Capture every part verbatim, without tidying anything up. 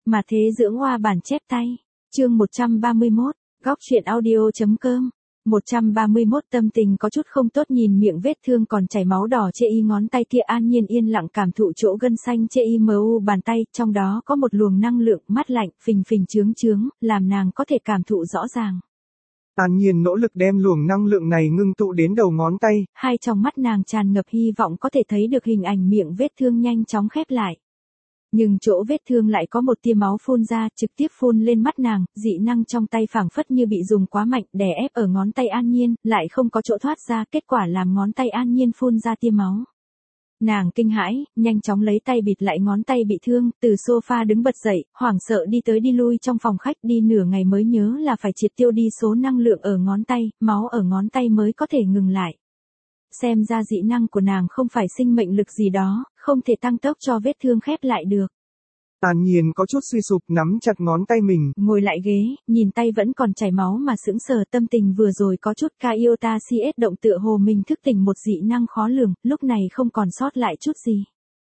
Mà thế dưỡng hoa bản chép tay. Chương một trăm ba mươi mốt, góc truyện audio.com. một trăm ba mươi mốt tâm tình có chút không tốt nhìn miệng vết thương còn chảy máu đỏ chê y ngón tay kia An Nhiên yên lặng cảm thụ chỗ gân xanh chê y mờ u bàn tay, trong đó có một luồng năng lượng mát lạnh, phình phình chướng chướng, làm nàng có thể cảm thụ rõ ràng. An Nhiên nỗ lực đem luồng năng lượng này ngưng tụ đến đầu ngón tay. Hai trong mắt nàng tràn ngập hy vọng có thể thấy được hình ảnh miệng vết thương nhanh chóng khép lại. Nhưng chỗ vết thương lại có một tia máu phun ra, trực tiếp phun lên mắt nàng, dị năng trong tay phảng phất như bị dùng quá mạnh, đè ép ở ngón tay An Nhiên, lại không có chỗ thoát ra, kết quả làm ngón tay An Nhiên phun ra tia máu. Nàng kinh hãi, nhanh chóng lấy tay bịt lại ngón tay bị thương, từ sofa đứng bật dậy, hoảng sợ đi tới đi lui trong phòng khách, đi nửa ngày mới nhớ là phải triệt tiêu đi số năng lượng ở ngón tay, máu ở ngón tay mới có thể ngừng lại. Xem ra dị năng của nàng không phải sinh mệnh lực gì đó, không thể tăng tốc cho vết thương khép lại được. An Nhiên có chút suy sụp nắm chặt ngón tay mình. Ngồi lại ghế, nhìn tay vẫn còn chảy máu mà sững sờ, tâm tình vừa rồi có chút ca iota cs động tựa hồ mình thức tỉnh một dị năng khó lường, lúc này không còn sót lại chút gì.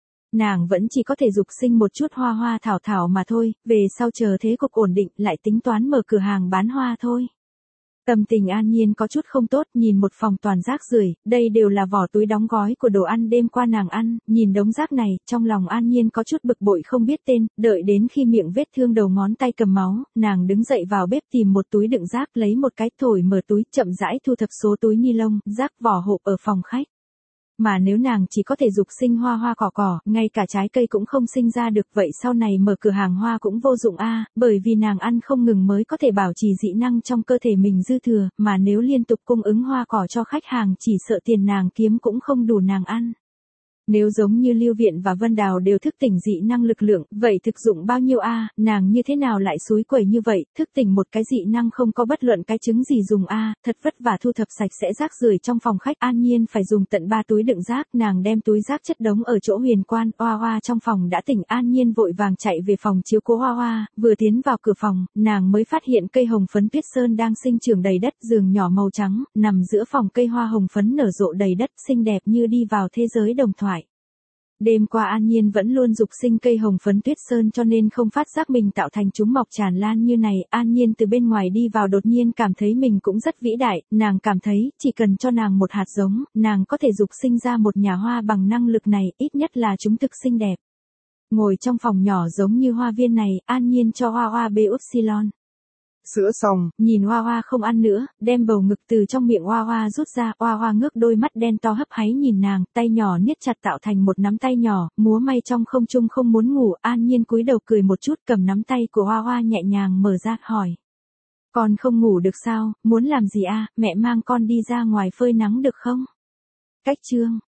Nàng vẫn chỉ có thể dục sinh một chút hoa hoa thảo thảo mà thôi, về sau chờ thế cục ổn định lại tính toán mở cửa hàng bán hoa thôi. Tâm tình An Nhiên có chút không tốt, nhìn một phòng toàn rác rưởi, đây đều là vỏ túi đóng gói của đồ ăn đêm qua nàng ăn, nhìn đống rác này, trong lòng An Nhiên có chút bực bội không biết tên, đợi đến khi miệng vết thương đầu ngón tay cầm máu, nàng đứng dậy vào bếp tìm một túi đựng rác, lấy một cái thổi mở túi, chậm rãi thu thập số túi ni lông, rác vỏ hộp ở phòng khách. Mà nếu nàng chỉ có thể dục sinh hoa hoa cỏ cỏ, ngay cả trái cây cũng không sinh ra được, vậy sau này mở cửa hàng hoa cũng vô dụng a, bởi vì nàng ăn không ngừng mới có thể bảo trì dị năng trong cơ thể mình dư thừa, mà nếu liên tục cung ứng hoa cỏ cho khách hàng chỉ sợ tiền nàng kiếm cũng không đủ nàng ăn. Nếu giống như Lưu Viện và Vân Đào đều thức tỉnh dị năng lực lượng, vậy thực dụng bao nhiêu a, nàng như thế nào lại xúi quẩy như vậy, thức tỉnh một cái dị năng không có bất luận cái chứng gì dùng a, thật vất vả thu thập sạch sẽ rác rưởi trong phòng khách. An Nhiên phải dùng tận ba túi đựng rác, nàng đem túi rác chất đống ở chỗ Huyền Quan, Hoa Hoa trong phòng đã tỉnh. An Nhiên vội vàng chạy về phòng chiếu cố Hoa Hoa, vừa tiến vào cửa phòng, nàng mới phát hiện cây hồng phấn tuyết sơn đang sinh trưởng đầy đất, giường nhỏ màu trắng, nằm giữa phòng, cây hoa hồng phấn nở rộ đầy đất, xinh đẹp như đi vào thế giới đồng thoại. Đêm qua An Nhiên vẫn luôn dục sinh cây hồng phấn tuyết sơn cho nên không phát giác mình tạo thành chúng mọc tràn lan như này. An Nhiên từ bên ngoài đi vào đột nhiên cảm thấy mình cũng rất vĩ đại, nàng cảm thấy chỉ cần cho nàng một hạt giống, nàng có thể dục sinh ra một nhà hoa bằng năng lực này, ít nhất là chúng thực xinh đẹp. Ngồi trong phòng nhỏ giống như hoa viên này, An Nhiên cho Hoa Hoa bê upsilon Sữa xong, nhìn Hoa Hoa không ăn nữa, đem bầu ngực từ trong miệng Hoa Hoa rút ra, Hoa Hoa ngước đôi mắt đen to hấp háy nhìn nàng, tay nhỏ niết chặt tạo thành một nắm tay nhỏ, múa may trong không trung không muốn ngủ. An Nhiên cúi đầu cười một chút, cầm nắm tay của Hoa Hoa nhẹ nhàng mở ra, hỏi. Con không ngủ được sao, muốn làm gì a, mẹ mang con đi ra ngoài phơi nắng được không? Cách chương.